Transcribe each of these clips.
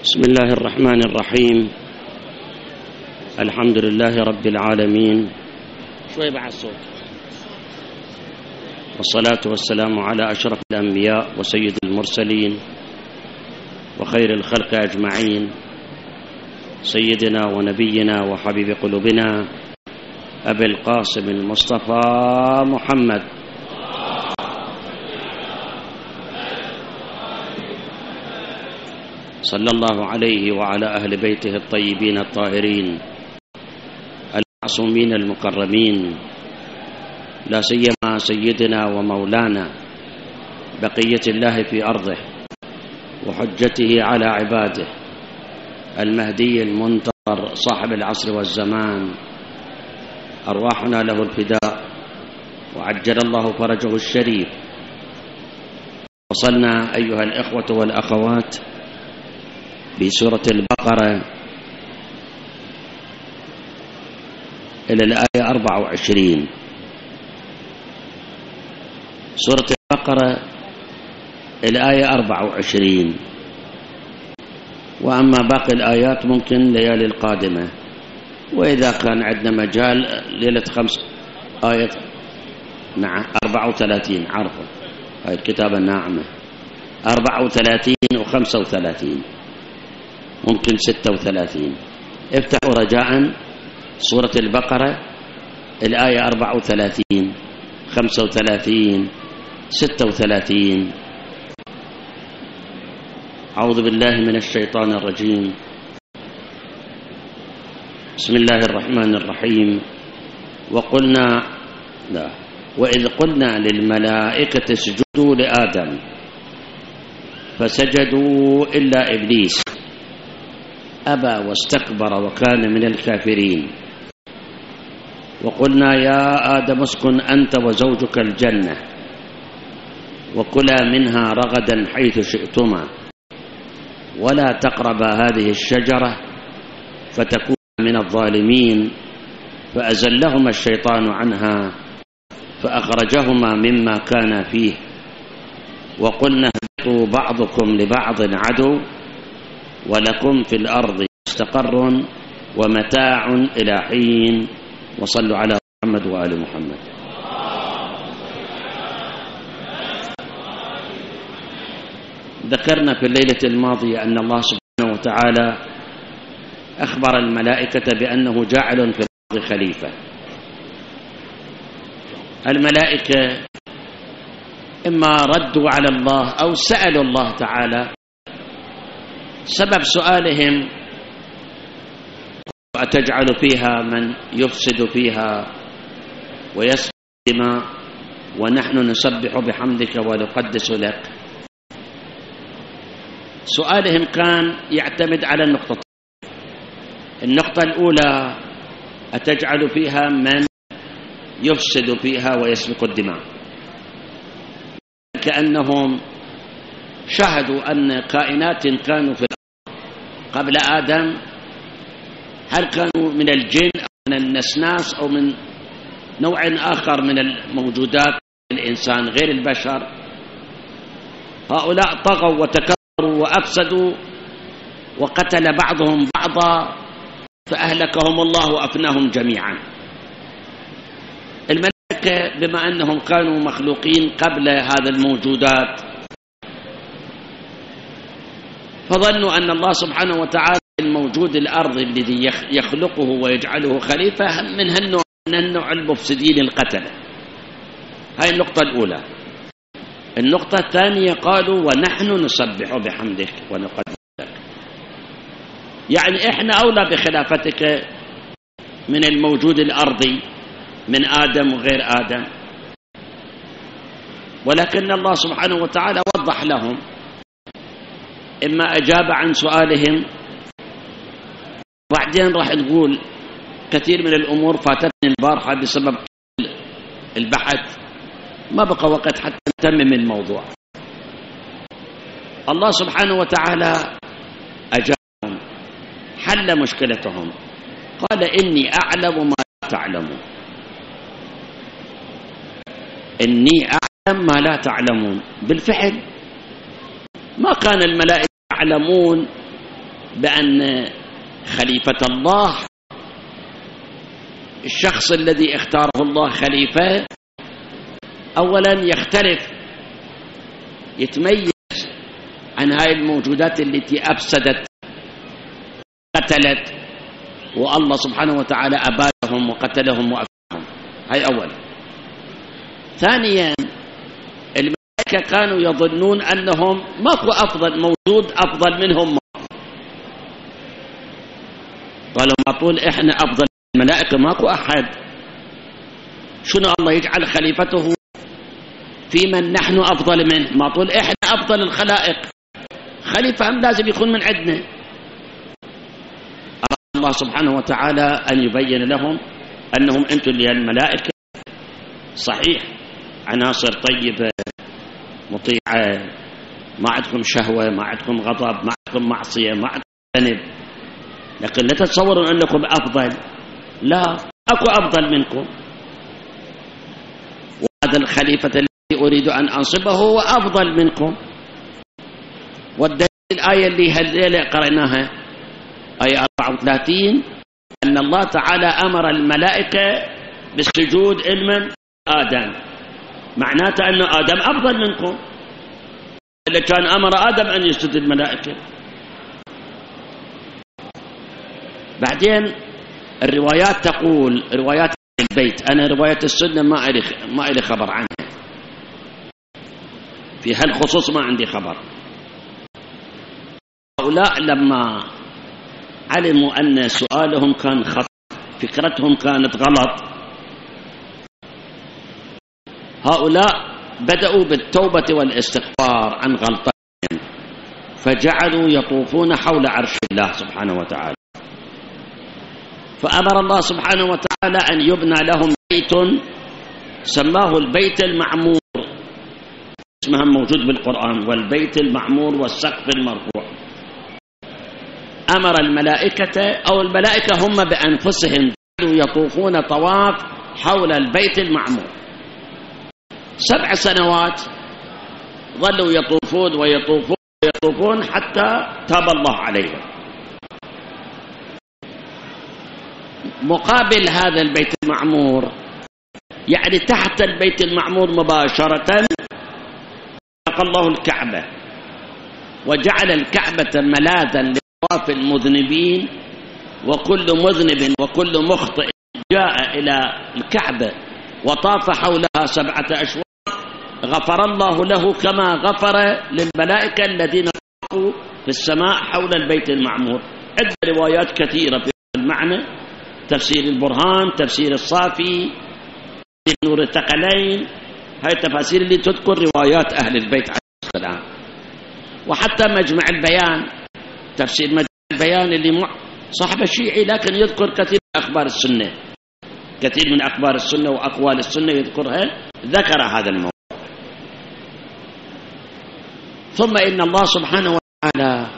بسم الله الرحمن الرحيم. الحمد لله رب العالمين، شوي بعد الصوت، والصلاة والسلام على أشرف الأنبياء وسيد المرسلين وخير الخلق أجمعين، سيدنا ونبينا وحبيب قلوبنا أبي القاسم المصطفى محمد صلى الله عليه وعلى أهل بيته الطيبين الطاهرين المعصومين المكرمين، لا سيما سيدنا ومولانا بقية الله في أرضه وحجته على عباده المهدي المنتظر صاحب العصر والزمان، أرواحنا له الفداء وعجل الله فرجه الشريف. وصلنا أيها الإخوة والأخوات بسورة البقرة إلى الآية 24. سورة البقرة الآية 24، وأما باقي الآيات ممكن ليالي القادمة، وإذا كان عندنا مجال ليلة 5 آية 34 عرفوا هاي الكتابة الناعمة 34 و35 ممكن 36. افتحوا رجاء سورة البقرة الآية 34 35 36. أعوذ بالله من الشيطان الرجيم. بسم الله الرحمن الرحيم. وإذ قلنا للملائكة اسجدوا لآدم فسجدوا إلا إبليس أبى واستكبر وكان من الكافرين. وقلنا يا آدم اسكن أنت وزوجك الجنة وكلا منها رغدا حيث شئتما ولا تقربا هذه الشجرة فتكونا من الظالمين. فأزلهما الشيطان عنها فأخرجهما مما كانا فيه وقلنا اهبطوا بعضكم لبعض عدو ولكم في الأرض مستقر ومتاع إلى حين. وصلوا على محمد وآل محمد. ذكرنا في الليلة الماضية أن الله سبحانه وتعالى أخبر الملائكة بأنه جاعل في الأرض خليفة. الملائكة إما ردوا على الله أو سألوا الله تعالى. سبب سؤالهم أتجعل فيها من يفسد فيها ويسفك الدماء ونحن نسبح بحمدك ونقدس لك. سؤالهم كان يعتمد على النقطتين. النقطة الأولى أتجعل فيها من يفسد فيها ويسفك الدماء، كأنهم شاهدوا أن كائنات كانوا في الأرض قبل آدم، هل كانوا من الجن أو من النسناس أو من نوع آخر من الموجودات الإنسان غير البشر، هؤلاء طغوا وتكبروا وأفسدوا وقتل بعضهم بعضا فأهلكهم الله وأفناهم جميعا. الملائكة بما أنهم كانوا مخلوقين قبل هذا الموجودات فظنوا أن الله سبحانه وتعالى الموجود الأرض الذي يخلقه ويجعله خليفة من النوع المفسدين القتلة. هاي النقطة الأولى. النقطة الثانية قالوا ونحن نسبح بحمدك ونقدس لك، يعني إحنا أولى بخلافتك من الموجود الأرضي من آدم وغير آدم. ولكن الله سبحانه وتعالى وضح لهم، إما أجاب عن سؤالهم، بعدين راح نقول كثير من الأمور فاتتني البارحة بسبب البحث، ما بقى وقت حتى نتمم الموضوع. الله سبحانه وتعالى أجابهم، حل مشكلتهم، قال إني أعلم ما لا تعلمون. إني أعلم ما لا تعلمون. بالفعل ما كان الملائكة يعلمون بأن خليفة الله، الشخص الذي اختاره الله خليفة، أولا يختلف، يتميز عن هاي الموجودات التي أفسدت قتلت، والله سبحانه وتعالى أبادهم وقتلهم وأفسدهم. هاي أولا. ثانيا الملائكة كانوا يظنون أنهم ماكو أفضل موجود أفضل منهم، قالوا ما طول إحنا أفضل الملائكة ماكو أحد، شنو الله يجعل خليفته في من نحن أفضل منه؟ ما طول إحنا أفضل الخلائق، خليفة هم لازم يكون من عندنا. الله سبحانه وتعالى أن يبين لهم أنهم أنتم اللي الملائكة صحيح عناصر طيبة مطيعة، ما عندكم شهوة، ما عندكم غضب، ما عندكم معصية، ما عندكم ذنب، لكن لا تتصوروا أنكم أفضل، لا، أكو أفضل منكم. وهذا الخليفة الذي أريد أن أنصبه هو أفضل منكم. والدليل الآية اللي هالليلة قرأناها آية 34 أن الله تعالى أمر الملائكة بالسجود لمن؟ آدم، معناته أن آدم أفضل منكم، إلا كان أمر آدم أن يسجد الملائكة. بعدين الروايات تقول، روايات البيت، أنا رواية السنة ما إلي خبر عنها، في هالخصوص ما عندي خبر. هؤلاء لما علموا أن سؤالهم كان خطأ، فكرتهم كانت غلط، هؤلاء بدأوا بالتوبة والاستغفار عن غلطتهم، فجعلوا يطوفون حول عرش الله سبحانه وتعالى. فأمر الله سبحانه وتعالى أن يبنى لهم بيت سماه البيت المعمور، اسمها موجود بالقرآن، والبيت المعمور والسقف المرفوع. أمر الملائكة أو الملائكة هم بأنفسهم يطوفون طواف حول البيت المعمور 7 سنوات، ظلوا يطوفون ويطوفون ويطوفون حتى تاب الله عليهم. مقابل هذا البيت المعمور، يعني تحت البيت المعمور مباشرة، خلق الله الكعبة وجعل الكعبة ملاذا لطواف المذنبين، وكل مذنب وكل مخطئ جاء إلى الكعبة وطاف حولها 7 أشواط غفر الله له كما غفر للملائكة الذين طافوا في السماء حول البيت المعمور. عدة روايات كثيرة في المعنى، تفسير البرهان، تفسير الصافي، نور الثقلين، هاي التفاسير اللي تذكر روايات أهل البيت عليه السلام. وحتى مجمع البيان، تفسير مجمع البيان اللي صاحب الشيعي، لكن يذكر كثير من أخبار السنة، كثير من أخبار السنة وأقوال السنة يذكرها، ذكر هذا الموضوع. ثم إن الله سبحانه وتعالى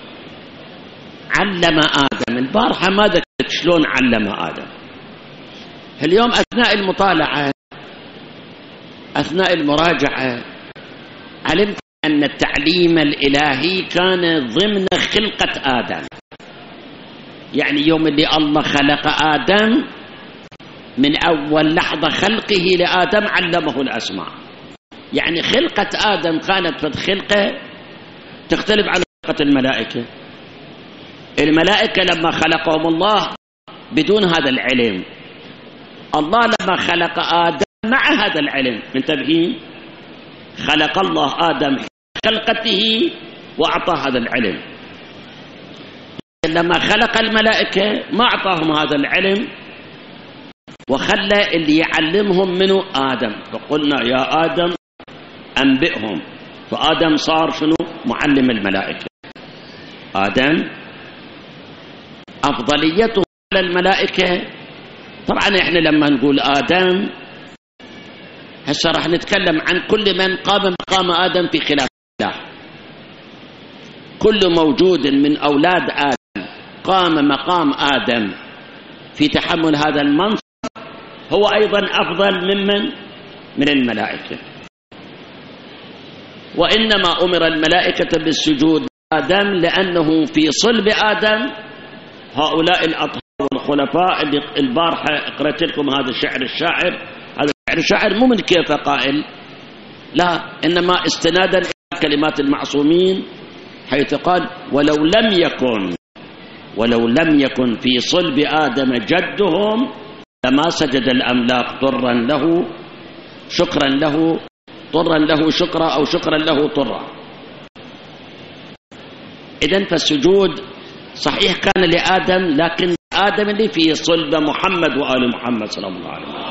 علم آدم. البارحة ما ذكرت شلون علم آدم. اليوم أثناء المطالعة، أثناء المراجعة، علمت أن التعليم الإلهي كان ضمن خلقة آدم. يعني يوم اللي الله خلق آدم، من أول لحظة خلقه لآدم علمه الأسماء. يعني خلقة آدم كانت في الخلقة تختلف عن خلقة الملائكة. الملائكة لما خلقهم الله بدون هذا العلم، الله لما خلق آدم مع هذا العلم. منتبهين؟ خلق الله آدم خلقته وأعطاه هذا العلم. لما خلق الملائكة ما أعطاهم هذا العلم، وخلى اللي يعلمهم منه آدم. فقلنا يا آدم أنبئهم، فآدم صار شنو؟ معلم الملائكة. آدم أفضليته على الملائكة. طبعا إحنا لما نقول آدم هسه راح نتكلم عن كل من قام مقام آدم في خلافة الله. كل موجود من أولاد آدم قام مقام آدم في تحمل هذا المنصب هو أيضا أفضل من الملائكة. وإنما أمر الملائكة بالسجود آدم لأنه في صلب آدم هؤلاء الأطهار والخلفاء اللي البارحة قرأت لكم هذا الشعر هذا الشعر مو من كيف قائل، لا، إنما استنادا إلى كلمات المعصومين حيث قال ولو لم يكن في صلب آدم جدهم لما سجد الأملاك طرا له شكرا أو شكرا له طرا. إذن فالسجود صحيح كان لآدم، لكن آدم اللي في صلب محمد وآل محمد صلى الله عليه وسلم.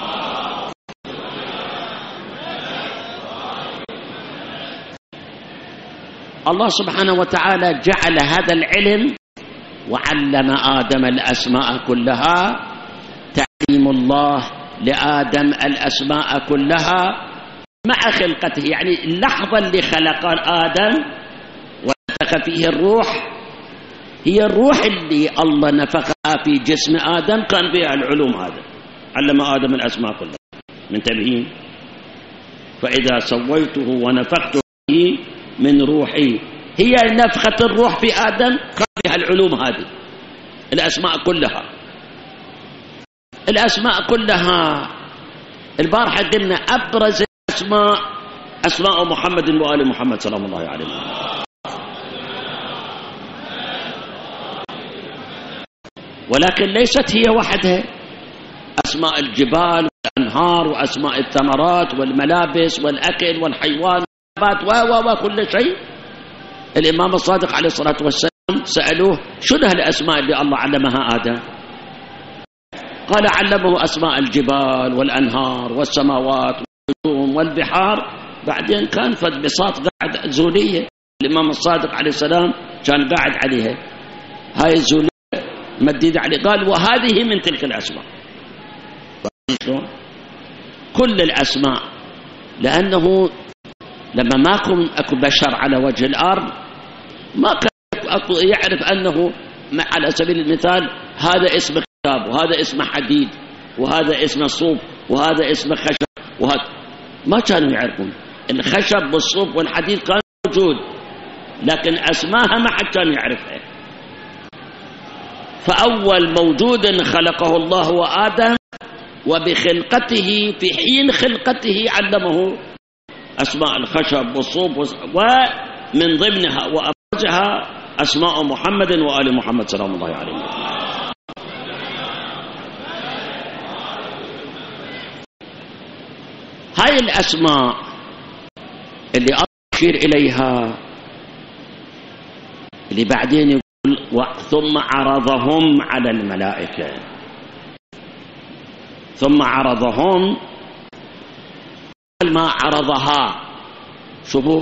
الله سبحانه وتعالى جعل هذا العلم وعلم آدم الأسماء كلها، تعليم الله لآدم الأسماء كلها مع خلقته، يعني اللحظة اللي خلق آدم ونفخ فيه الروح هي الروح اللي الله نفخها في جسم آدم كان بها العلوم، هذا علم آدم الأسماء كلها. منتبهين؟ فإذا سويته ونفخت فيه من روحي، هي نفخة الروح في آدم كان بها العلوم هذه، الأسماء كلها. البارحة قلنا أبرز الأسماء أسماء محمد وآل محمد صلى الله عليه وسلم. ولكن ليست هي وحدها، أسماء الجبال والأنهار وأسماء الثمرات والملابس والأكل والحيوان والنبات وكل شيء. الإمام الصادق عليه الصلاة والسلام سألوه شنو هالأسماء اللي الله علمها آدم؟ قال علمه أسماء الجبال والأنهار والسماوات والنجوم والبحار. بعدين كان فد بساط قاعد زولية، الإمام الصادق عليه السلام كان قاعد عليها، هاي الزولية مديدة عليه، قال وهذه من تلك الأسماء. كل الأسماء، لأنه لما ما أكو بشر على وجه الأرض ما كان يعرف أنه على سبيل المثال هذا اسم كتاب وهذا اسم حديد وهذا اسم صوب وهذا اسم خشب وهذا، ما كانوا يعرفون. الخشب والصوب والحديد كان موجود، لكن أسماها ما حد كان يعرفها. فأول موجود خلقه الله هو آدم، وبخلقته في حين خلقته علمه أسماء الخشب والصوب، ومن ضمنها وأبرزها أسماء محمد وآل محمد صلى الله عليه وسلم. هاي الأسماء اللي أشير إليها اللي بعدين يقول ثم عرضهم على الملائكة، ثم عرضهم ما عرضها، شوفوا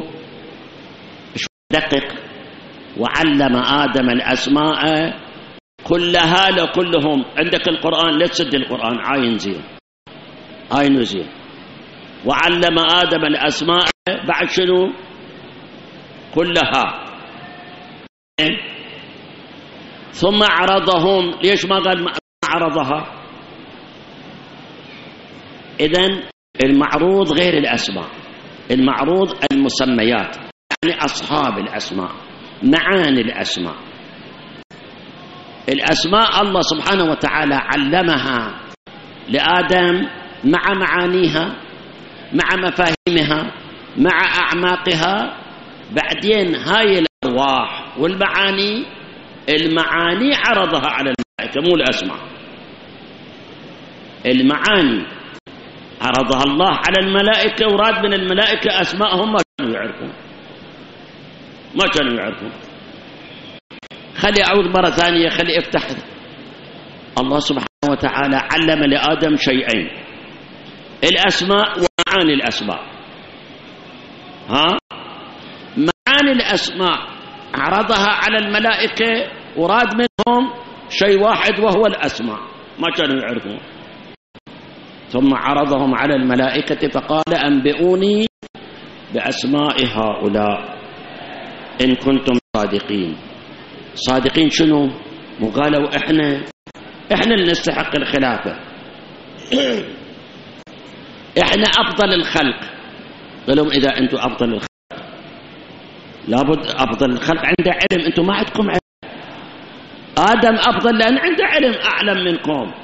دقق، وعلم آدم الأسماء كلها لكلهم. عندك القرآن لا تسد القرآن، عاين زين. وعلم آدم الأسماء بعد شنو؟ كلها. ثم عرضهم، ليش ما قال ما عرضها؟ إذن المعروض غير الأسماء، المعروض المسميات، يعني أصحاب الأسماء، معاني الأسماء. الأسماء الله سبحانه وتعالى علمها لآدم مع معانيها، مع مفاهيمها، مع أعماقها. بعدين هاي الأرواح والمعاني، المعاني عرضها على الملائكة، مو الأسماء. المعاني عرضها الله على الملائكة، وراد من الملائكة أسماءهم ما كانوا يعرفون. خلي أعود مرة ثانية، خلي افتح. الله سبحانه وتعالى علم لآدم شيئين: الأسماء ومعاني الأسماء. معاني الأسماء عرضها على الملائكة، وراد منهم شيء واحد وهو الأسماء، ما كانوا يعرفون. ثم عرضهم على الملائكة فقال أنبئوني بأسماء هؤلاء إن كنتم صادقين. صادقين شنو؟ وقالوا إحنا اللي نستحق الخلافة، إحنا أفضل الخلق. قالوا إذا أنتم أفضل الخلق لابد أفضل الخلق عنده علم، أنتم ما عندكم علم. آدم أفضل لأن عنده علم أعلم منكم.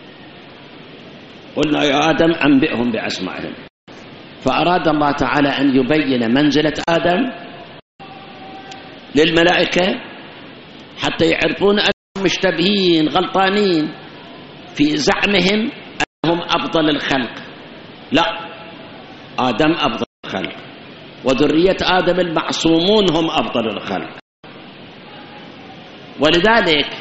قلنا يا آدم أنبئهم بأسمائهم. فأراد الله تعالى أن يبين منزلة آدم للملائكة حتى يعرفون أنهم مشتبهين غلطانين في زعمهم أنهم أفضل الخلق. لا، آدم أفضل الخلق، وذرية آدم المعصومون هم أفضل الخلق. ولذلك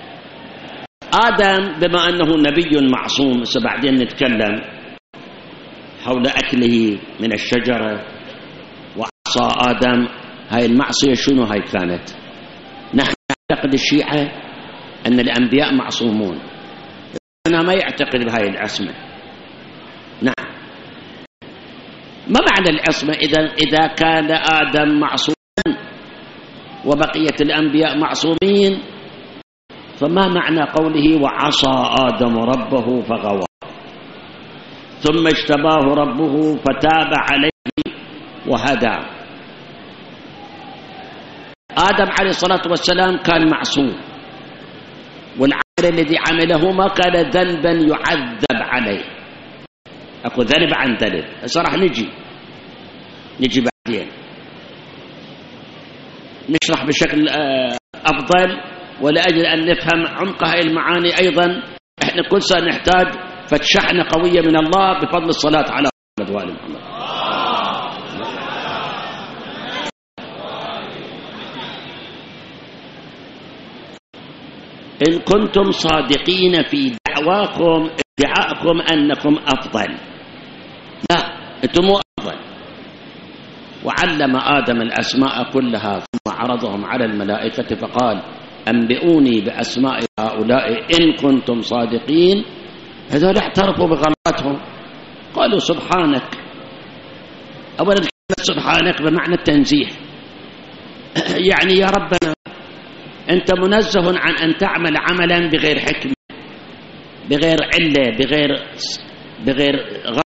آدم بما أنه نبي معصوم، سبعدين نتكلم حول أكله من الشجرة وعصى آدم، هاي المعصية شنو هاي كانت؟ نحن نعتقد الشيعة أن الأنبياء معصومون، أنا ما يعتقد بهاي العصمة. نعم، ما معنى العصمة إذا كان آدم معصوما وبقية الأنبياء معصومين؟ فما معنى قوله وعصى آدم ربه فغوى ثم اجتباه ربه فتاب عليه وهدى؟ آدم عليه الصلاة والسلام كان معصوم، والعمل الذي عمله ما كان ذنبا يعذب عليه. أكو ذنب عن ذنب، هسه راح نجي بعدين نشرح بشكل أفضل، ولأجل أن نفهم عمق هذه المعاني. أيضا إحنا كل سنة نحتاج فتشحنة قوية من الله بفضل الصلاة على محمد وآل محمد. إن كنتم صادقين في دعواكم ادعاءكم أنكم أفضل، لا، أنتم مو أفضل. وعلم آدم الأسماء كلها ثم عرضهم على الملائكة فقال أنبئوني بأسماء هؤلاء إن كنتم صادقين. هذول اعترفوا بغلطاتهم، قالوا سبحانك. أولا كلمة سبحانك بمعنى التنزيه، يعني يا ربنا أنت منزه عن أن تعمل عملا بغير حكمة، بغير علة، بغير غلط.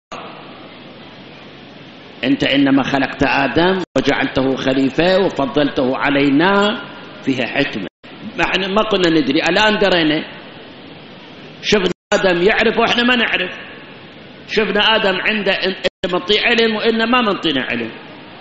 أنت إنما خلقت آدم وجعلته خليفة وفضلته علينا فيها حكمة. ما كنا ندري، الآن درينا. شفنا آدم يعرف وإحنا ما نعرف، شفنا آدم عنده إنت منطي علم وإننا ما منطينا علم.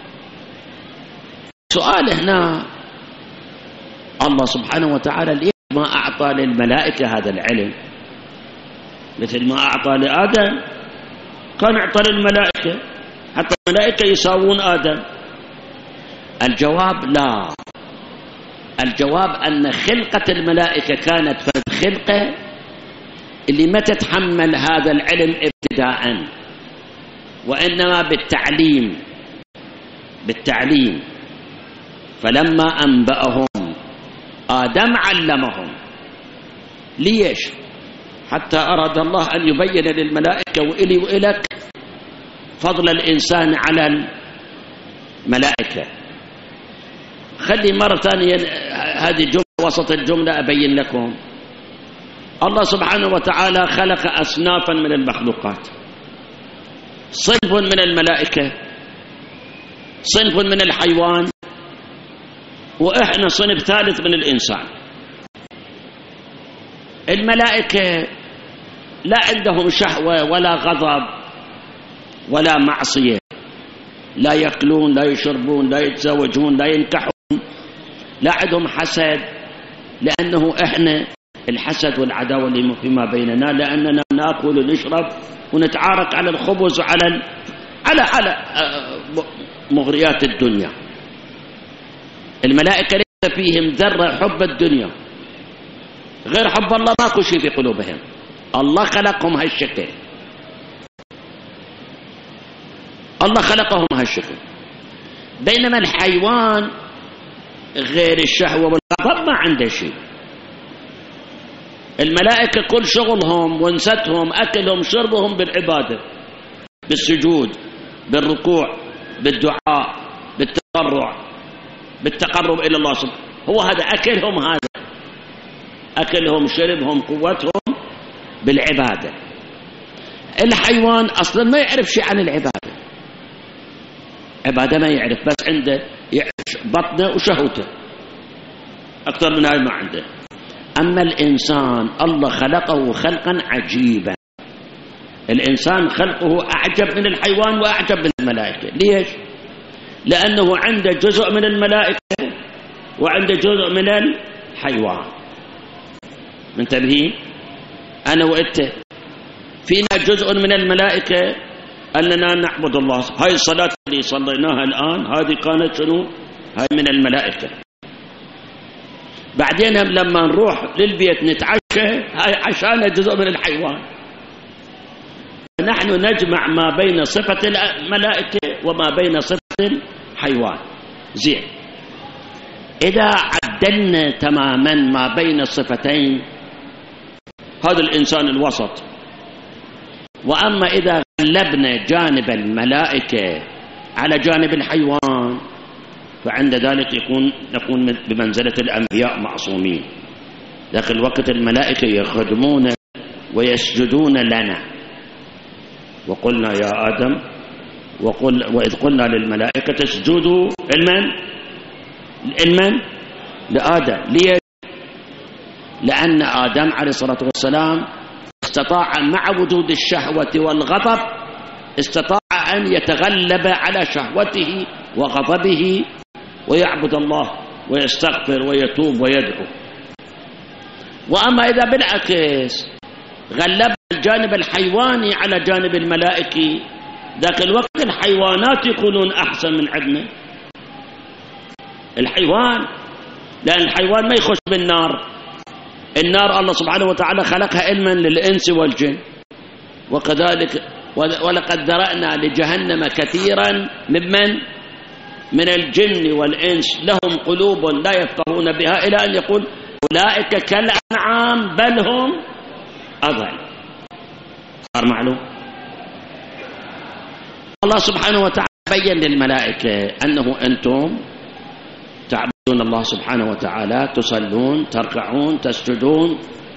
سؤال هنا، الله سبحانه وتعالى ليه ما أعطى للملائكة هذا العلم مثل ما أعطى لآدم؟ كان أعطى للملائكة حتى الملائكة يساوون آدم. الجواب لا، الجواب أن خلقة الملائكة كانت فرد خلقة اللي ما تتحمل هذا العلم ابتداء، وإنما بالتعليم. فلما أنبأهم آدم علمهم. ليش؟ حتى أراد الله أن يبين للملائكة وإلي وإلك فضل الإنسان على الملائكة. خلي مرة ثانية هذه الجملة وسط الجملة أبين لكم. الله سبحانه وتعالى خلق أصنافا من المخلوقات، صنف من الملائكة، صنف من الحيوان، وإحنا صنف ثالث من الإنسان. الملائكة لا عندهم شهوة ولا غضب ولا معصية، لا يأكلون، لا يشربون، لا يتزوجون، لا ينكحون، لا عندهم حسد، لأنه إحنا الحسد والعداوة اللي فيما بيننا لأننا نأكل ونشرب ونتعارك على الخبز وعلى على مغريات الدنيا. الملائكة ليس فيهم ذرة حب الدنيا، غير حب الله ماكو شيء في قلوبهم. الله خلقهم هالشكل، الله خلقهم هالشكل. بينما الحيوان غير الشهوة والغضب ما عنده شيء. الملائكة كل شغلهم ونستهم أكلهم شربهم بالعبادة، بالسجود، بالركوع، بالدعاء، بالتضرع، بالتقرب إلى الله سبحانه. هو هذا أكلهم، هذا أكلهم شربهم قوتهم بالعبادة. الحيوان أصلا ما يعرف شيء عن العبادة، عبادة ما يعرف، بس عنده يعيش بطنه وشهوته، أكثر من هاي ما عنده. أما الإنسان الله خلقه خلقا عجيبا، الإنسان خلقه أعجب من الحيوان وأعجب من الملائكة. ليش؟ لأنه عنده جزء من الملائكة وعنده جزء من الحيوان. منتبهين؟ أنا وإنت فينا جزء من الملائكة أننا نعبد الله. هاي الصلاة اللي صليناها الآن هذه كانت شنو؟ هاي من الملائكة. بعدين لما نروح للبيت نتعشى هاي عشان جزء من الحيوان. نحن نجمع ما بين صفة الملائكة وما بين صفة الحيوان. زين، إذا عدلنا تماما ما بين الصفتين هذا الإنسان الوسط. وأما إذا غلبنا جانب الملائكة على جانب الحيوان فعند ذلك نكون بمنزلة الأنبياء معصومين. لكن الوقت الملائكة يخدمون ويسجدون لنا. وقلنا يا آدم وإذ قلنا للملائكة اسجدوا لمن؟ لآدم. ليه؟ لأن آدم عليه الصلاة والسلام استطاع مع وجود الشهوة والغضب استطاع أن يتغلب على شهوته وغضبه ويعبد الله ويستغفر ويتوب ويدعو. وأما إذا بالعكس غلب الجانب الحيواني على جانب الملائكي ذاك الوقت الحيوانات يكونون أحسن من عندنا. الحيوان، لأن الحيوان ما يخش بالنار. النار الله سبحانه وتعالى خلقها علما للإنس والجن. وكذلك ولقد ذرأنا لجهنم كثيرا من الجن والإنس لهم قلوب لا يفقهون بها إلى أن يقول أولئك كالأنعام بل هم أضل. صار معلوم. الله سبحانه وتعالى بين للملائكة أنه أنتم تعبدون الله سبحانه وتعالى، تصلون، تركعون، تسجدون،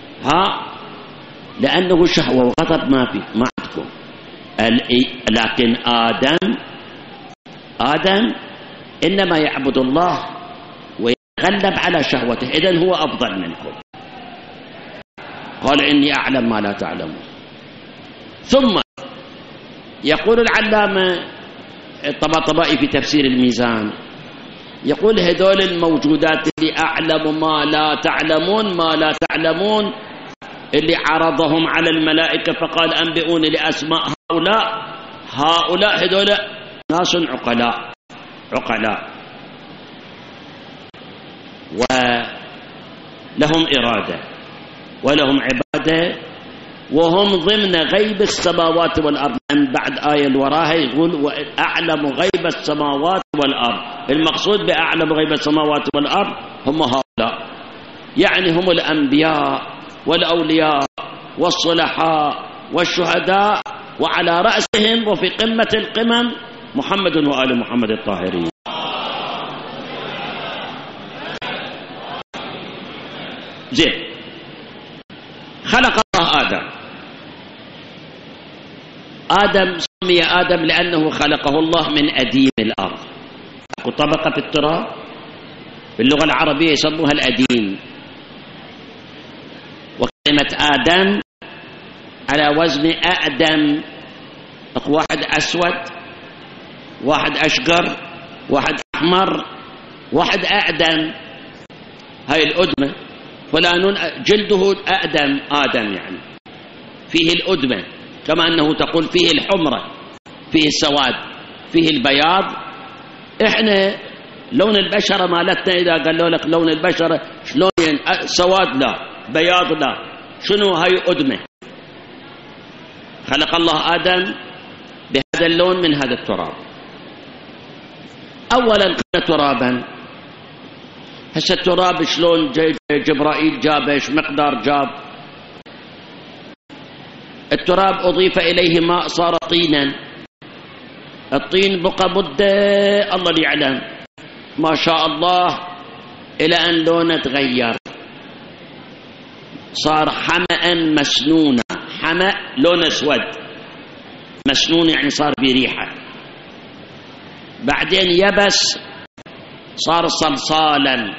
لأنه شهوة وغضب ما عندكم. لكن آدم إنما يعبد الله ويتغلب على شهوته، إذن هو أفضل منكم. قال إني أعلم ما لا تعلمون. ثم يقول العلامة الطباطبائي في تفسير الميزان، يقول هذول الموجودات اللي أعلم ما لا تعلمون اللي عرضهم على الملائكة فقال أنبئوني لأسماء هؤلاء هذول ناس عقلاء ولهم إرادة ولهم عبادة وهم ضمن غيب السماوات والأرض. من بعد آية الوراها يقول أعلم غيب السماوات والأرض. المقصود بأعلم غيب السماوات والأرض هم هؤلاء، يعني هم الأنبياء والأولياء والصلحاء والشهداء، وعلى رأسهم وفي قمة القمم محمد وآل محمد الطاهرين. زين، خلق الله آدم سمي آدم لأنه خلقه الله من أديم الأرض. أكو طبقة في التراب باللغة العربية يسموها الأديم. وكلمة آدم على وزن أأدم، أكو واحد أسود، واحد أشقر، واحد أحمر، واحد أأدم. هاي الأدمة، فلان جلده أأدم، آدم يعني فيه الأدمة، كما أنه تقول فيه الحمرة، فيه السواد، فيه البياض. إحنا لون البشرة مالتنا إذا قالوا لك لون البشرة شلون سواد لا، بياض لا، شنو هاي أدمة. خلق الله آدم بهذا اللون من هذا التراب. أولا كان ترابا. هسه التراب شلون جبرائيل جابه، ايش مقدار جاب؟ التراب أضيف إليه ماء صار طينا. الطين بقى مدة الله اللي يعلم ما شاء الله إلى أن لونه تغير، صار حمأ مسنونا. حمأ لون أسود، مسنون يعني صار بريحة. بعدين يبس صار صلصالا.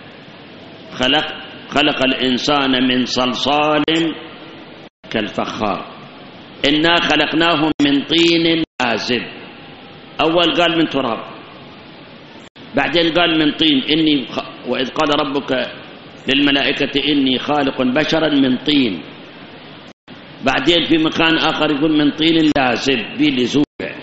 خلق الإنسان من صلصال كالفخار. إنا خلقناهم من طين لازب. أول قال من تراب، بعدين قال من طين. وإذ قال ربك للملائكة إني خالق بشرا من طين. بعدين في مكان آخر يقول من طين لازب بلزوجه.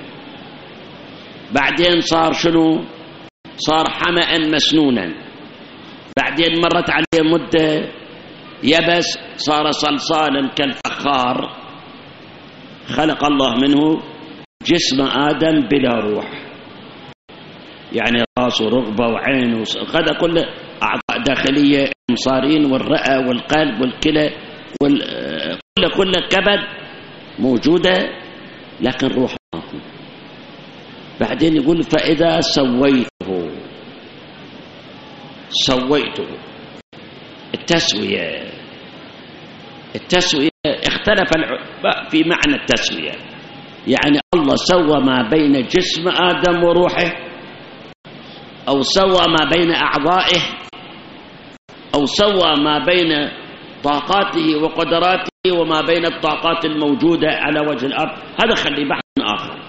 بعدين صار شنو؟ صار حمأ مسنونا. بعدين مرت عليه مدة يبس صار صلصالا كالفخار. خلق الله منه جسم آدم بلا روح، يعني راس ورغبة وعين هذا كله أعضاء داخلية، المصارين والرئة والقلب والكلى كل كبد موجودة، لكن روح ماكو. بعدين يقول فإذا سويته التسوية اختلف في معنى التسوية. يعني الله سوى ما بين جسم آدم وروحه، أو سوى ما بين أعضائه، أو سوى ما بين طاقاته وقدراته وما بين الطاقات الموجودة على وجه الأرض. هذا خلي بحث آخر.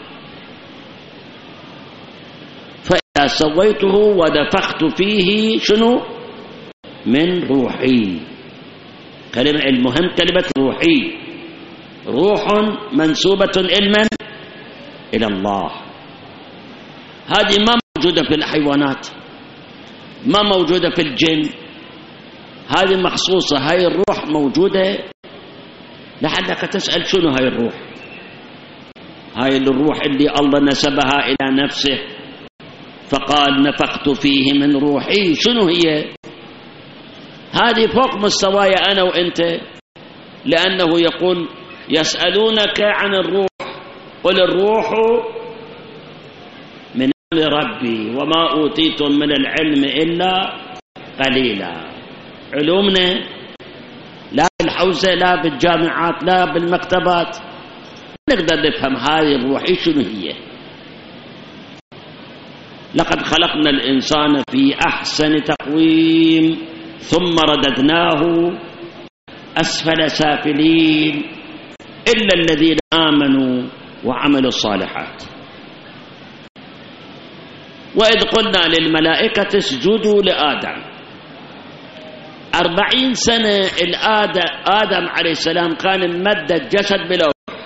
فإذا سويته ونفخت فيه شنو؟ من روحي. كلمة المهم كلمة روحي، روح منسوبة علما إلى الله. هذه ما موجودة في الحيوانات، ما موجودة في الجن، هذه مخصوصة. هاي الروح موجودة. لعلك تسأل شنو هاي الروح؟ هاي الروح اللي الله نسبها إلى نفسه فقال نفخت فيه من روحي، شنو هي؟ هذه فوق مستواي أنا وإنت، لأنه يقول يسألونك عن الروح قل الروح من أمر ربي وما أوتيتم من العلم إلا قليلا. علومنا لا بالحوزة لا بالجامعات لا بالمكتبات نقدر نفهم هذه الروح شنو هي. لقد خلقنا الإنسان في أحسن تقويم ثم رددناه أسفل سافلين إلا الذين آمنوا وعملوا الصالحات. وإذ قلنا للملائكة اسجدوا لآدم. 40 سنة آدم عليه السلام كان ممدد جسد بلا روح.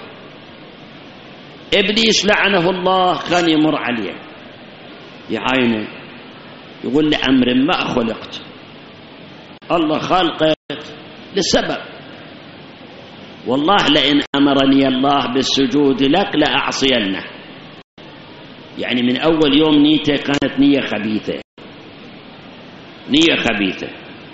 إبليس لعنه الله كان يمر عليه يعاينه يقول لأمر ما خلقت، الله خالقك لسبب، والله لئن أمرني الله بالسجود لك لأعصينه. يعني من أول يوم نيته كانت نية خبيثة.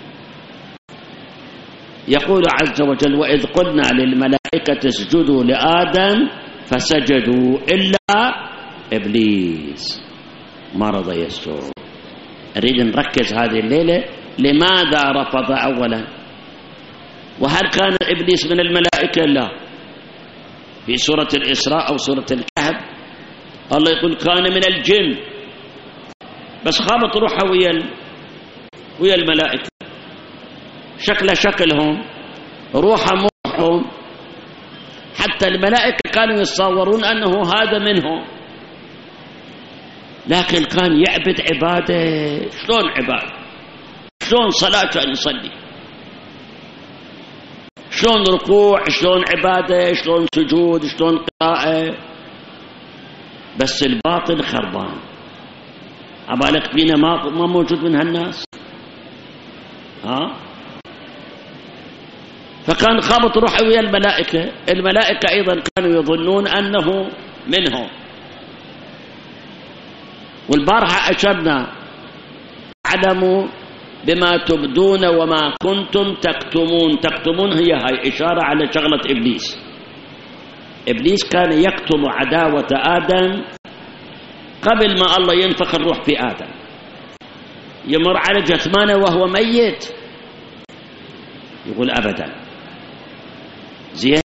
يقول عز وجل وإذ قلنا للملائكة اسجدوا لآدم فسجدوا إلا إبليس ما رضى يسجد. أريد نركز هذه الليلة لماذا رفض أولا؟ وهل كان إبليس من الملائكة؟ لا. في سورة الإسراء أو سورة الكهف الله يقول كان من الجن، بس خابط روحه ويا الملائكة، شكلهم، روحه روحهم. حتى الملائكة كانوا يتصورون أنه هذا منهم، لكن كان يعبد عبادة. شلون عبادة؟ شلون صلاة كان يصلي، شلون ركوع، شلون عبادة، شلون سجود، شلون قراءة، بس الباطل خربان. عبالك فينا ما موجود من هالناس. فكان خابط روحه ويا الملائكة. الملائكة أيضا كانوا يظنون أنه منهم. والبارحة أشرنا اعلموا بما تبدون وما كنتم تكتمون. تكتمون هي هاي إشارة على شغلة إبليس. إبليس كان يكتم عداوة آدم قبل ما الله ينفخ الروح في آدم. يمر على جثمانه وهو ميت يقول أبدا. زين.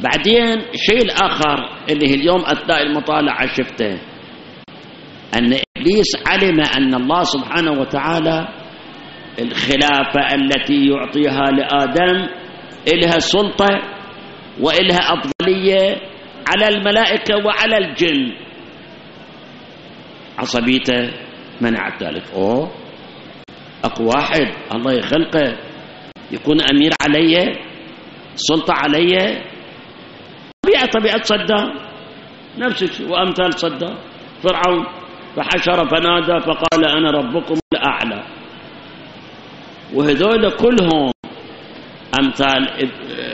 بعدين الشيء الآخر اللي اليوم أثناء المطالعة شفته أن إبليس علم أن الله سبحانه وتعالى الخلافة التي يعطيها لآدم إلها سلطة وإلها أفضلية على الملائكة وعلى الجن. عصبيته منعت ذلك. أكو واحد الله يخلقه يكون أمير علي، سلطة علي. طبيعة صدام نفس الشيء، وأمثال صدام فرعون فحشر فنادى فقال أنا ربكم الأعلى. وهذول كلهم أمثال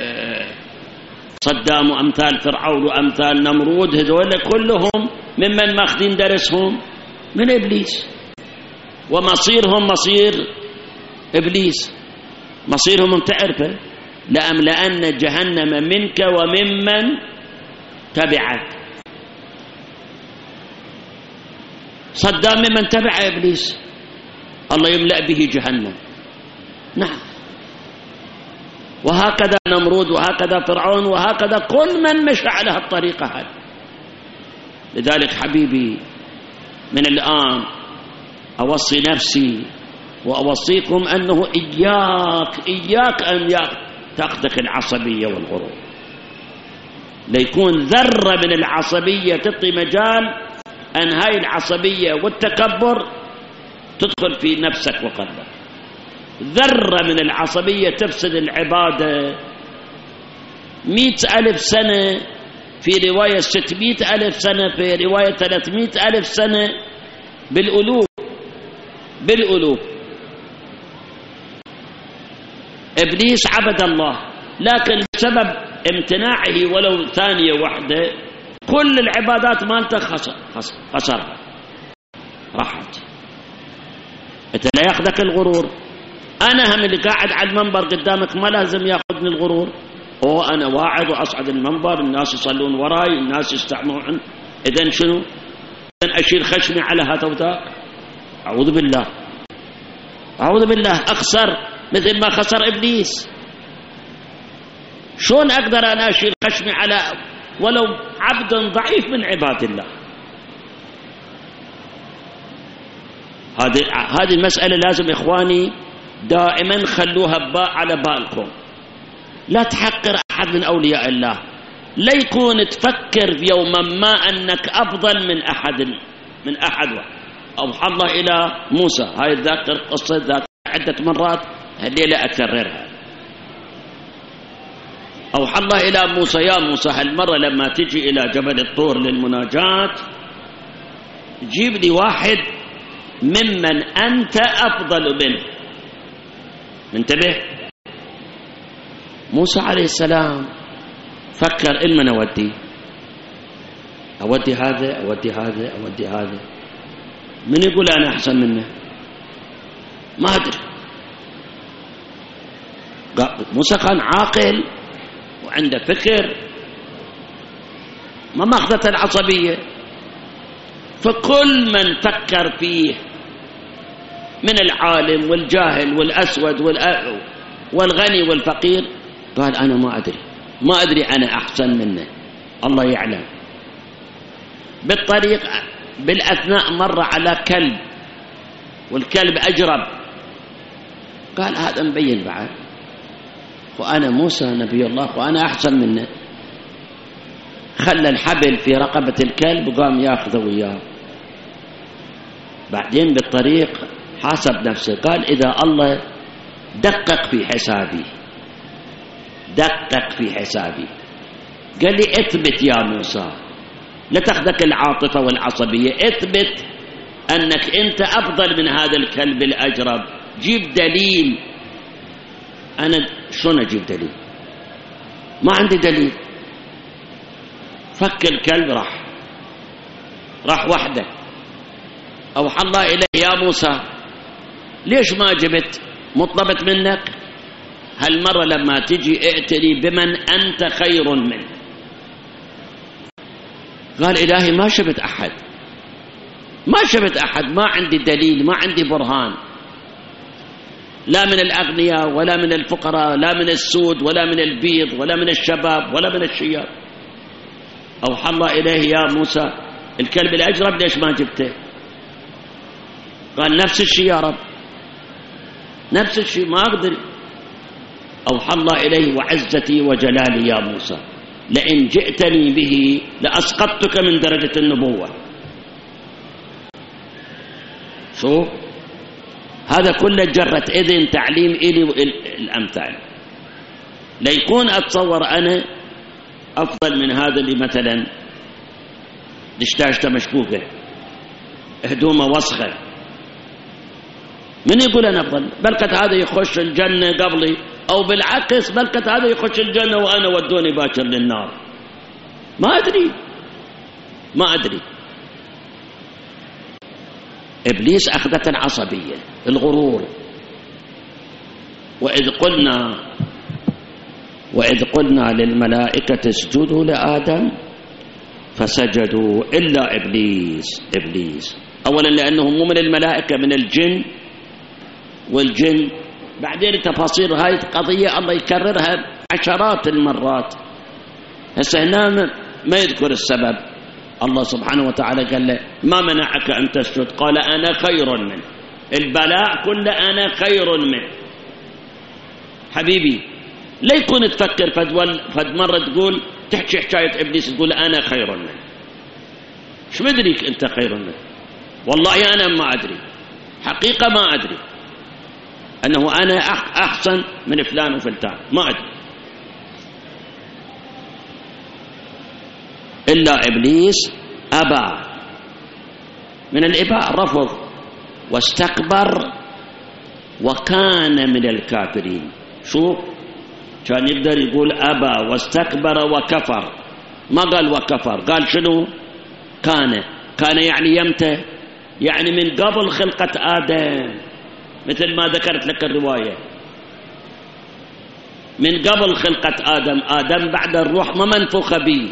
صدام وأمثال فرعون وأمثال نمرود، هذول كلهم ممن ماخذين درسهم من إبليس، ومصيرهم مصير إبليس. مصيرهم تعرفه، لأملأن جهنم منك وممن تبعك. صدام ممن تبع إبليس الله يملأ به جهنم. نعم. وهكذا نمرود وهكذا فرعون وهكذا كل من مشى على هالطريقة هذه. لذلك حبيبي من الآن أوصي نفسي وأوصيكم أنه إياك أن تأخذك العصبية والغرور، ليكون ذرة من العصبية تعطي مجال أن هاي العصبية والتكبر تدخل في نفسك وقلبك. ذرة من العصبية تفسد العبادة. 100,000 سنة في رواية، 600,000 سنة في رواية، 300,000 سنة، بالألوف. إبليس عبد الله، لكن بسبب امتناعه ولو ثانية واحدة كل العبادات مالته خسرها، راحت. انت لا ياخذك الغرور. انا هم اللي قاعد على المنبر قدامك ما لازم ياخذني الغرور. انا واعظ واصعد المنبر، الناس يصلون وراي، الناس يستمعون. اذا شنو؟ اذا اشيل خشمي على هذا وذاك؟ اعوذ بالله، اعوذ بالله. اخسر مثل ما خسر ابليس. شلون اقدر انا اشيل خشمي على ولو عبد ضعيف من عباد الله؟ هذه المسألة لازم إخواني دائما خلوها على بالكم. لا تحقر أحد من أولياء الله، لا يكون تفكر في يوما ما أنك أفضل من أحد. أوحى الله إلى موسى، هاي ذاكر قصة ذات عدة مرات، هالليلة أكررها. أوحى الله إلى موسى يا موسى هالمرة لما تجي إلى جبل الطور للمناجاة جيب لي واحد ممن أنت أفضل منه. انتبه. موسى عليه السلام فكر إلمن أودي هذا من يقول أنا أحسن منه؟ ما أدري. موسى كان عاقل وعنده فكر، ما أخذته العصبية. فكل من فكر فيه من العالم والجاهل والأسود والغني والفقير قال أنا ما أدري أنا أحسن منه، الله يعلم. بالطريق بالأثناء مر على كلب، والكلب أجرب، قال هذا مبين بعد، وأنا موسى نبي الله وأنا أحسن منه. خلى الحبل في رقبة الكلب وقام ياخذه وياه. بعدين بالطريق حاسب نفسه، قال إذا الله دقق في حسابي قال لي اثبت يا موسى، لا تاخذك العاطفة والعصبية، اثبت أنك أنت أفضل من هذا الكلب الأجرب، جيب دليل. أنا شلون أجيب دليل؟ ما عندي دليل. فك الكلب راح وحده. أوحى الله إليه يا موسى ليش ما جبت؟ مطلبت منك هالمرة لما تجي ائتني بمن أنت خير منه. قال إلهي ما شفت أحد، ما عندي دليل، ما عندي برهان، لا من الأغنياء ولا من الفقراء، لا من السود ولا من البيض ولا من الشباب ولا من الشياب. أوحى الله إليه يا موسى الكلب الأجرب ليش ما جبته؟ قال نفس الشيء يا رب، نفس الشيء ما أقدر. أوحى الله إليه وعزتي وجلالي يا موسى لئن جئتني به لأسقطتك من درجة النبوة. شوف هذا كله جرت إذن تعليم إلي والأمثال، ليكون أتصور أنا أفضل من هذا اللي مثلا دشتاشته مشكوكة هدومه وسخة، من يقول أنا أفضل؟ بلكت هذا يخش الجنة قبلي، أو بالعكس بلكت هذا يخش الجنة وأنا ودوني باكر للنار. ما أدري. إبليس أخذت العصبية، الغرور. وإذ قلنا للملائكة اسجدوا لآدم فسجدوا إلا إبليس. أولا لأنه مو من الملائكة، من الجن، والجن بعدين تفاصيل هاي قضية الله يكررها عشرات المرات. هسه هنا ما يذكر السبب. الله سبحانه وتعالى قال له ما منعك أن تسجد؟ قال أنا خير منه. البلاء كله أنا خير منه. حبيبي لا يكون تفكر فد مرة تقول تحكي حكاية إبليس تقول أنا خير منه. شو مدريك أنت خير منه؟ والله أنا ما أدري، حقيقة ما أدري أنه أنا أحسن من فلان وفلتان، ما أدري. إلا إبليس أبى، من الإباء رفض، واستكبر وكان من الكافرين. شوف كان يقدر يقول أبى واستكبر وكفر، ما قال وكفر، قال شنو؟ كان يعني يمتى؟ يعني من قبل خلقة آدم، مثل ما ذكرت لك الرواية، من قبل خلقة آدم بعد الروح ما منفوخ به،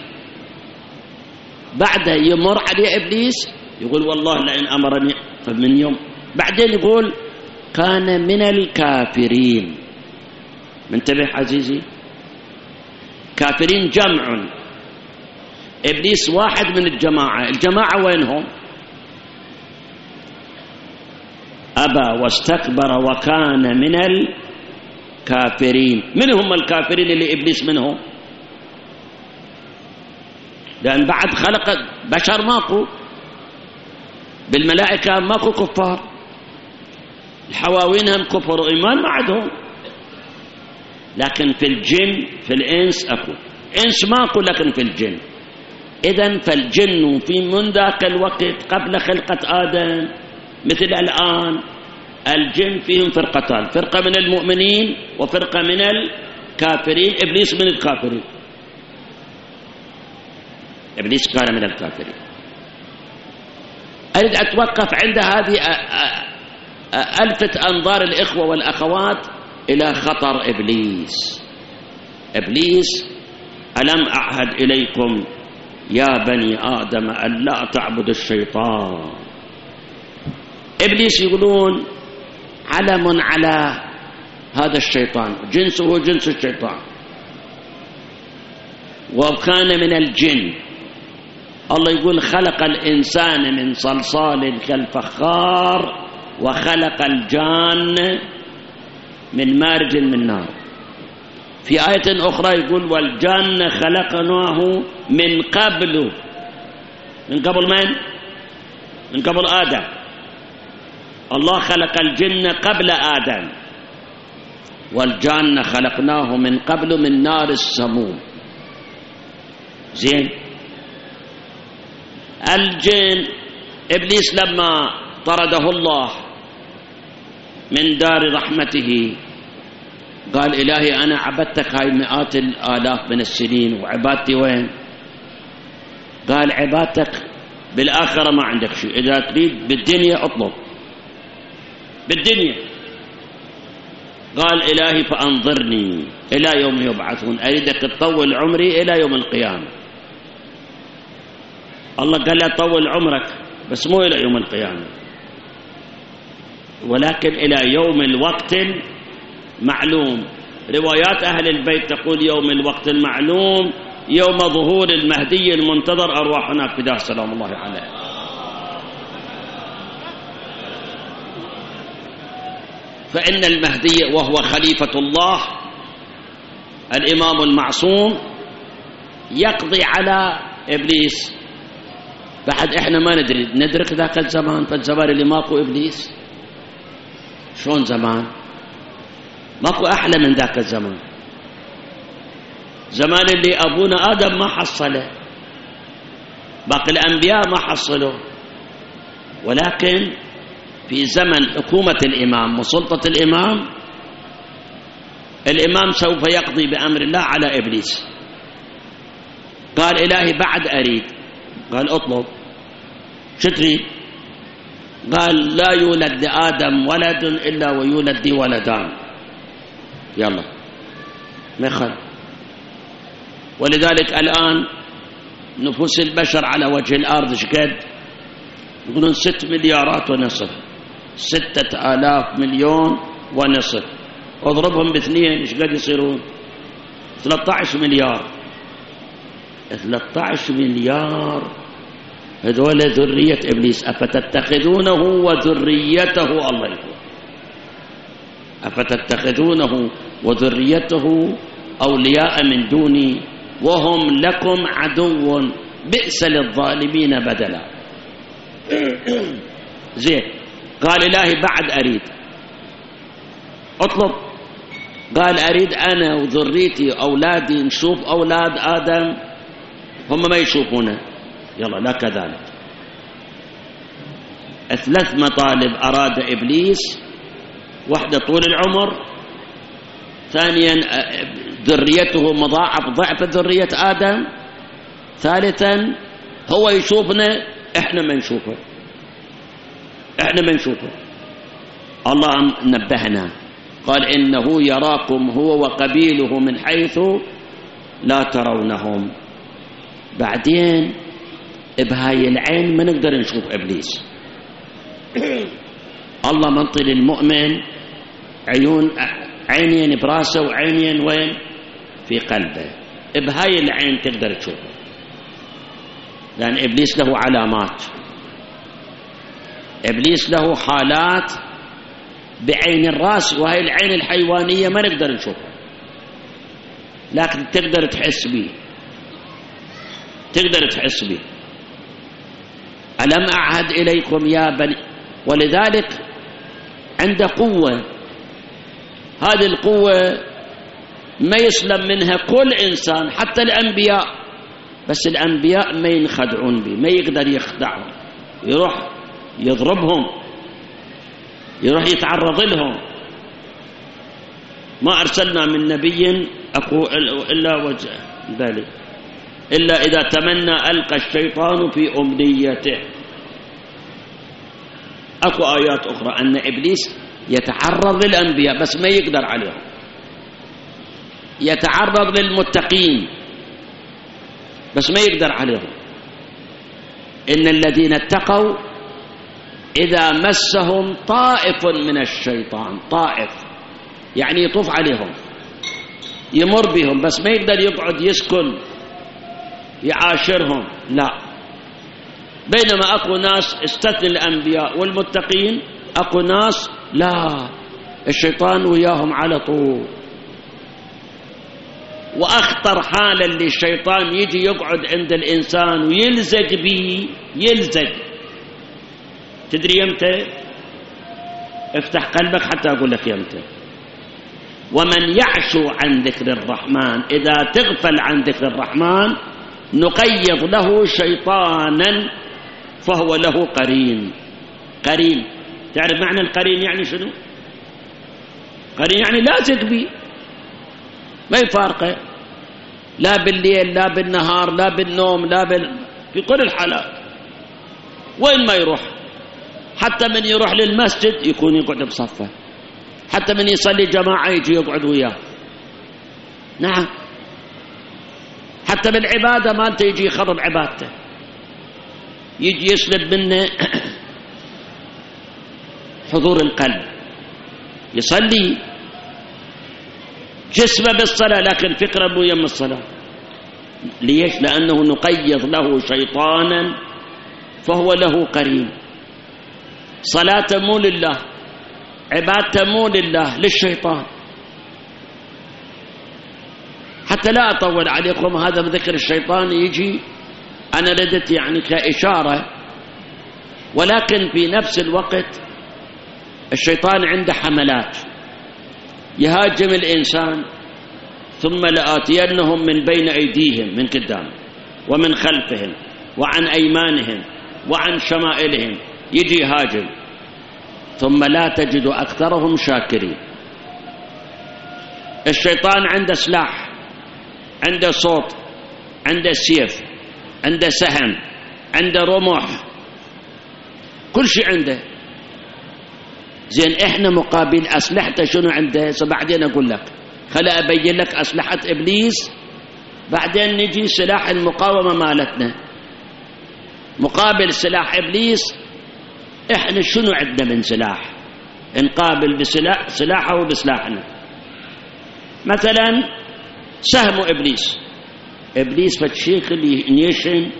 بعد يمر عليه إبليس يقول والله لئن أمرني من يوم، بعدين يقول كان من الكافرين. منتبه عزيزي، كافرين جمع، إبليس واحد من الجماعة وينهم؟ أبى واستكبر وكان من الكافرين. من هم الكافرين اللي إبليس منهم؟ لأن بعد خلق بشر ماكو، بالملائكة ماكو كفار، الحواوين هم كفر وإيمان ما عندهم، لكن في الجن في الإنس أكو، إنس ماكو لكن في الجن. إذن فالجن في من ذاك الوقت قبل خلقة آدم مثل الآن الجن فيهم فرقتان، فرقة من المؤمنين وفرقة من الكافرين. إبليس من الكافرين، إبليس كان من الكافرين. أريد أتوقف عند هذه، ألفت أنظار الإخوة والأخوات إلى خطر إبليس. ألم أعهد إليكم يا بني آدم أن لا تعبدوا الشيطان. إبليس يقولون علم على هذا الشيطان، جنسه جنس الشيطان، وكان من الجن. الله يقول خلق الإنسان من صلصال كالفخار وخلق الجان من مارج من نار. في آية أخرى يقول والجان خلقناه من قبل. من قبل من؟ من قبل آدم. الله خلق الجن قبل آدم، والجان خلقناه من قبل من نار السموم. زين، الجن إبليس لما طرده الله من دار رحمته قال إلهي أنا عبدتك هاي مئات الآلاف من السنين، وعبادتي وين؟ قال عبادتك بالآخرة ما عندك شيء، إذا تريد بالدنيا اطلب بالدنيا. قال إلهي فأنظرني إلى يوم يبعثون، أريدك تطول عمري إلى يوم القيامة. الله قال لا طول عمرك بس مو إلى يوم القيامة، ولكن إلى يوم الوقت معلوم. روايات أهل البيت تقول يوم الوقت المعلوم يوم ظهور المهدي المنتظر أرواحنا فداه سلام الله عليه. فإن المهدي وهو خليفة الله الإمام المعصوم يقضي على إبليس. بعد إحنا ما ندرك ذاك الزمان، فالزمان اللي ماكو إبليس شلون زمان؟ ماكو أحلى من ذاك الزمان، زمان اللي أبونا آدم ما حصله، باقي الأنبياء ما حصلوا، ولكن في زمن حكومة الإمام وسلطة الإمام، الإمام سوف يقضي بأمر الله على إبليس. قال إلهي بعد أريد. قال اطلب. شو تريد؟ قال لا يولد لآدم ولد إلا ويولد لي ولدان. يلا ما يخل. ولذلك الآن نفوس البشر على وجه الأرض شقد؟ يقولون 6 مليارات ونصف، 6000 مليون ونصف، اضربهم باثنين ايش قد يصيرون؟ 13 مليار. 13 مليار هذول ذرية إبليس. أفتتخذونه وذريته، الله يقول أفتتخذونه وذريته أولياء من دوني وهم لكم عدو بئس للظالمين بدلا. زين. قال إلهي بعد أريد. اطلب. قال أريد أنا وذريتي أولادي نشوف أولاد آدم هم ما يشوفونه. يلا لا كذلك. 3 مطالب أراد إبليس: واحدة طول العمر، ثانيا ذريته مضاعف ضعف ذرية آدم، ثالثا هو يشوفنا احنا ما نشوفه، احنا ما نشوفه. الله نبهنا قال إنه يراكم هو وقبيله من حيث لا ترونهم. بعدين بهاي العين ما نقدر نشوف إبليس. الله منطي للمؤمن عينين براسه وعينين وين؟ في قلبه. بهاي العين تقدر تشوفه، لأن إبليس له علامات، إبليس له حالات بعين الرأس، وهي العين الحيوانية ما نقدر نشوفها، لكن تقدر تحس به، تقدر تحس به. ألم أعهد إليكم يا بني. ولذلك عنده قوة، هذه القوة ما يسلم منها كل إنسان حتى الأنبياء، بس الأنبياء ما ينخدعون به، ما يقدر يخدعهم، يروح يضربهم، يروح يتعرض لهم. ما أرسلنا من نبي إلا وجه ذلك إلا إذا تمنى ألقى الشيطان في أمنيته. أكو آيات أخرى أن إبليس يتعرض للأنبياء بس ما يقدر عليهم، يتعرض للمتقين بس ما يقدر عليهم. إن الذين اتقوا إذا مسهم طائف من الشيطان، طائف يعني يطوف عليهم يمر بهم بس ما يقدر يقعد يسكن يعاشرهم، لا. بينما أكو ناس استثنى الأنبياء والمتقين، أكو ناس لا، الشيطان وياهم على طول. وأخطر حالة اللي الشيطان يجي يقعد عند الإنسان ويلزق به، يلزق. تدري يمتى؟ افتح قلبك حتى أقول لك يمتى. ومن يعشو عن ذكر الرحمن، إذا تغفل عن ذكر الرحمن نقيض له شيطانا فهو له قرين. قرين، تعرف معنى القرين يعني شنو؟ قرين يعني لازق بي، ما يفارقه، لا بالليل لا بالنهار لا بالنوم في كل الحالات، وين ما يروح. حتى من يروح للمسجد يكون يقعد بصفه، حتى من يصلي جماعة يجي يقعد وياه. نعم، حتى بالعبادة مالته يجي يخرب عبادته، يجي يسلب منه حضور القلب. يصلي جسمه بالصلاة لكن فكره مو يم الصلاة. ليش؟ لأنه نقيض له شيطانا فهو له قرين. صلاته مو لله، عبادته مو لله، للشيطان. حتى لا أطول عليكم، هذا ذكر الشيطان يجي أنا ردت يعني كإشارة، ولكن في نفس الوقت الشيطان عنده حملات يهاجم الإنسان، ثم لآتينهم من بين أيديهم، من قدام ومن خلفهم وعن أيمانهم وعن شمائلهم، يجي يهاجم، ثم لا تجد أكثرهم شاكرين. الشيطان عنده سلاح، عنده صوت، عنده سيف، عنده سهم، عنده رمح، كل شيء عنده. زين احنا مقابل أسلحته شنو عنده؟ بعدين أقول لك، خلي أبين لك أسلحة إبليس، بعدين نجي سلاح المقاومة مالتنا. مقابل سلاح إبليس احنا شنو عندنا من سلاح نقابل سلاحه وبسلاحنا؟ مثلا سهم إبليس، إبليس فتشيخ اللي ينيشن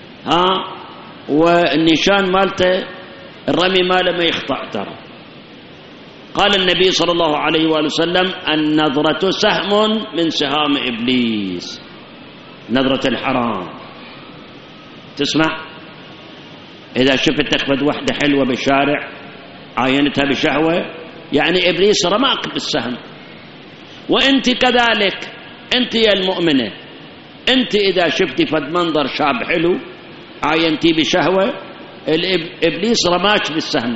والنشان مالته الرمي ماله ما يخطأ ترى. قال النبي صلى الله عليه وآله وسلم: النظرة سهم من سهام إبليس، نظرة الحرام. تسمع إذا شفت تخبط وحدة حلوة بالشارع عاينتها بشهوة، يعني إبليس رماك بالسهم. وأنت كذلك، أنت يا المؤمنة، أنت إذا شفتي فد منظر شاب حلو عاينتي بشهوة، إبليس رماك بالسهم.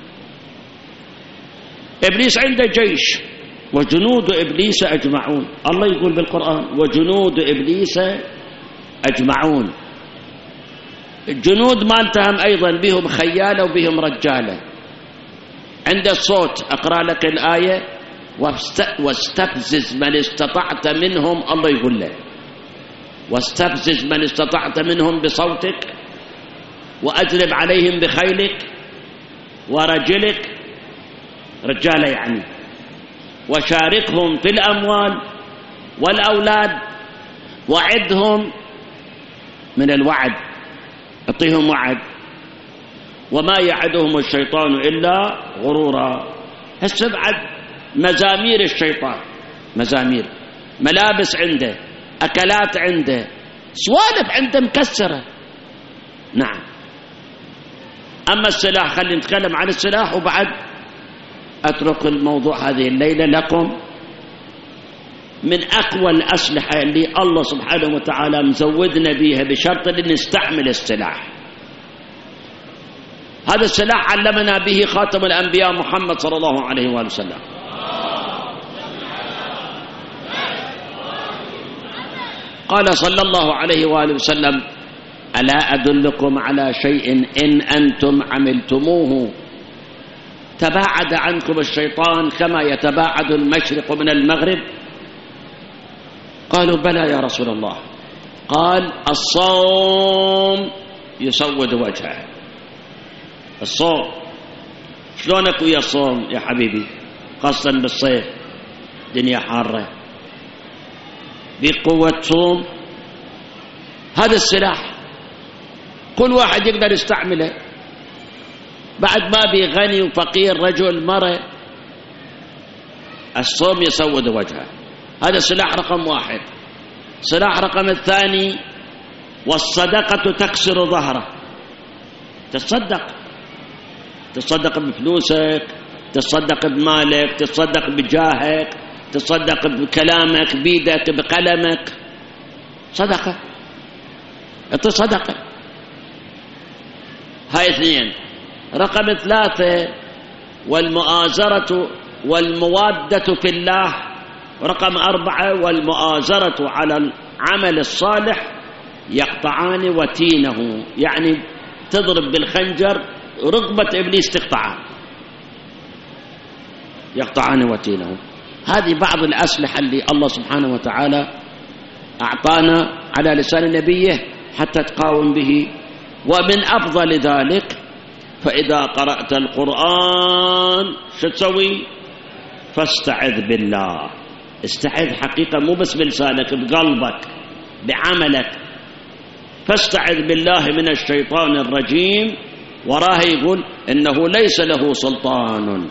إبليس عنده جيش، وجنود إبليس أجمعون. الله يقول بالقرآن: وجنود إبليس أجمعون. الجنود مالتهم أيضا بهم خيالة وبهم رجالة. عنده الصوت، أقرأ لك الآية: واستفزز من استطعت منهم، الله يقول له: واستفزز من استطعت منهم بصوتك، وأجلب عليهم بخيلك ورجلك، رجالة يعني، وشاركهم في الأموال والأولاد، وعدهم من الوعد، أعطيهم وعد، وما يعدهم الشيطان إلا غرورا. هسه بعد مزامير الشيطان، مزامير، ملابس عنده، أكلات عنده، سوالف عنده مكسرة. نعم. أما السلاح، خلينا نتكلم عن السلاح، وبعد أترك الموضوع هذه الليلة لكم. من أقوى الأسلحة اللي الله سبحانه وتعالى مزودنا بها بشرط أن نستعمل السلاح. هذا السلاح علمنا به خاتم الأنبياء محمد صلى الله عليه وآله وسلم. قال صلى الله عليه وآله وسلم: ألا أدلكم على شيء إن أنتم عملتموه تباعد عنكم الشيطان كما يتباعد المشرق من المغرب؟ قالوا: بلى يا رسول الله. قال: الصوم يسود وجهه. الصوم شلونك ويا الصوم يا حبيبي؟ خاصة بالصيف، دنيا حارة، بقوة صوم. هذا السلاح كل واحد يقدر يستعمله، بعد ما بي غني وفقير، رجل مرة، الصوم يسود وجهه. هذا سلاح رقم واحد. سلاح رقم الثاني: والصدقة تكسر ظهره. تصدق بفلوسك، تصدق بمالك، تصدق بجاهك، تصدق بكلامك، بيدك، بقلمك، صدقة. الصدقة. هاي اثنين. رقم ثلاثة: والمؤازرة والموادة في الله. رقم أربعة: والمؤازرة على العمل الصالح يقطعان وتينه، يعني تضرب بالخنجر رقبة إبليس تقطعه، يقطعان وتينه. هذه بعض الأسلحة اللي الله سبحانه وتعالى أعطانا على لسان نبيه حتى تقاوم به. ومن أفضل ذلك: فإذا قرأت القرآن شو تسوي؟ فاستعذ بالله. استعذ حقيقة، مو بس بلسانك، بقلبك، بعملك. فاستعذ بالله من الشيطان الرجيم. وراه يقول: إنه ليس له سلطان،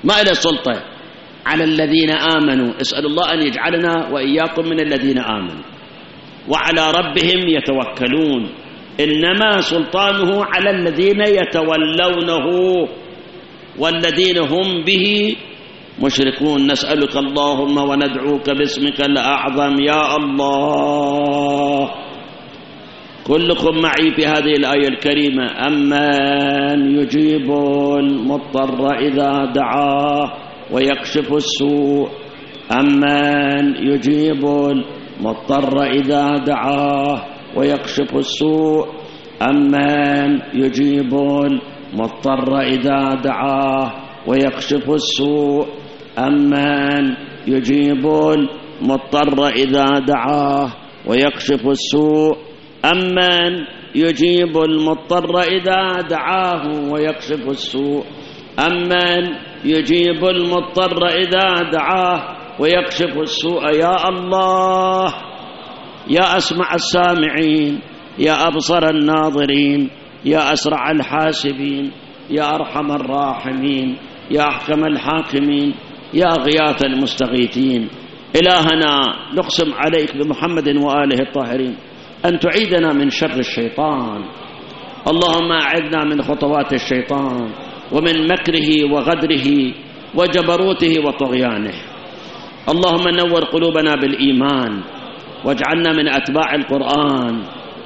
ما إلى سلطة على الذين آمنوا. اسأل الله أن يجعلنا وإياكم من الذين آمنوا وعلى ربهم يتوكلون. إنما سلطانه على الذين يتولونه والذين هم به مشركون. نسألك اللهم وندعوك باسمك الأعظم يا الله. كلكم معي في هذه الآية الكريمة: أمن يجيب المضطر إذا دعاه ويكشف السوء. أمن يجيب المضطر إذا دعاه ويكشف السوء. أمن يجيب المضطر إذا دعاه ويكشف السوء. أمن يجيب المضطر إذا دعاه ويكشف السوء. أمن يجيب المضطر إذا دعاه ويكشف السوء. أمن يجيب المضطر إذا دعاه ويكشف السوء. يا الله، يا أسمع السامعين، يا أبصر الناظرين، يا أسرع الحاسبين، يا أرحم الراحمين، يا أحكم الحاكمين، يا غياث المستغيثين. إلهنا نقسم عليك بمحمد وآله الطاهرين أن تعيدنا من شر الشيطان. اللهم أعذنا من خطوات الشيطان ومن مكره وغدره وجبروته وطغيانه. اللهم نور قلوبنا بالإيمان واجعلنا من أتباع القرآن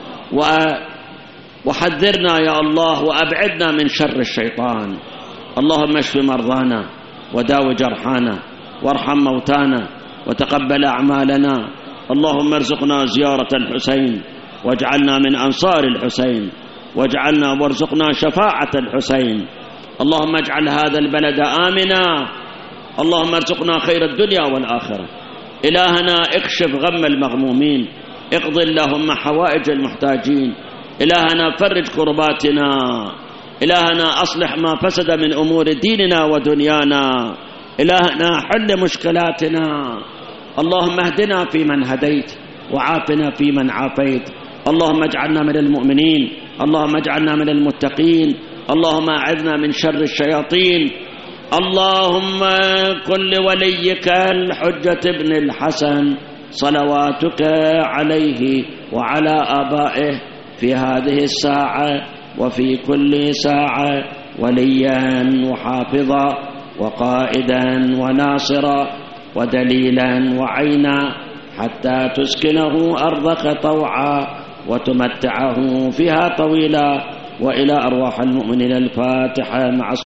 وحذرنا يا الله وأبعدنا من شر الشيطان. اللهم اشف مرضانا وداو جرحانا وارحم موتانا وتقبل أعمالنا. اللهم ارزقنا زيارة الحسين واجعلنا من أنصار الحسين واجعلنا وارزقنا شفاعة الحسين. اللهم اجعل هذا البلد آمنا. اللهم ارزقنا خير الدنيا والآخرة. إلهنا اكشف غم المغمومين، اقض اللهم حوائج المحتاجين. إلهنا فرج كرباتنا. إلهنا أصلح ما فسد من أمور ديننا ودنيانا. إلهنا حل مشكلاتنا. اللهم اهدنا فيمن هديت وعافنا فيمن عافيت. اللهم اجعلنا من المؤمنين. اللهم اجعلنا من المتقين. اللهم أعذنا من شر الشياطين. اللهم كن لوليك الحجة ابن الحسن صلواتك عليه وعلى آبائه في هذه الساعة وفي كل ساعة وليا وحافظا وقائدا وناصرا ودليلا وعينا حتى تسكنه أرضك طوعا وتمتعه فيها طويلا. وإلى أرواح المؤمنين الفاتحة مع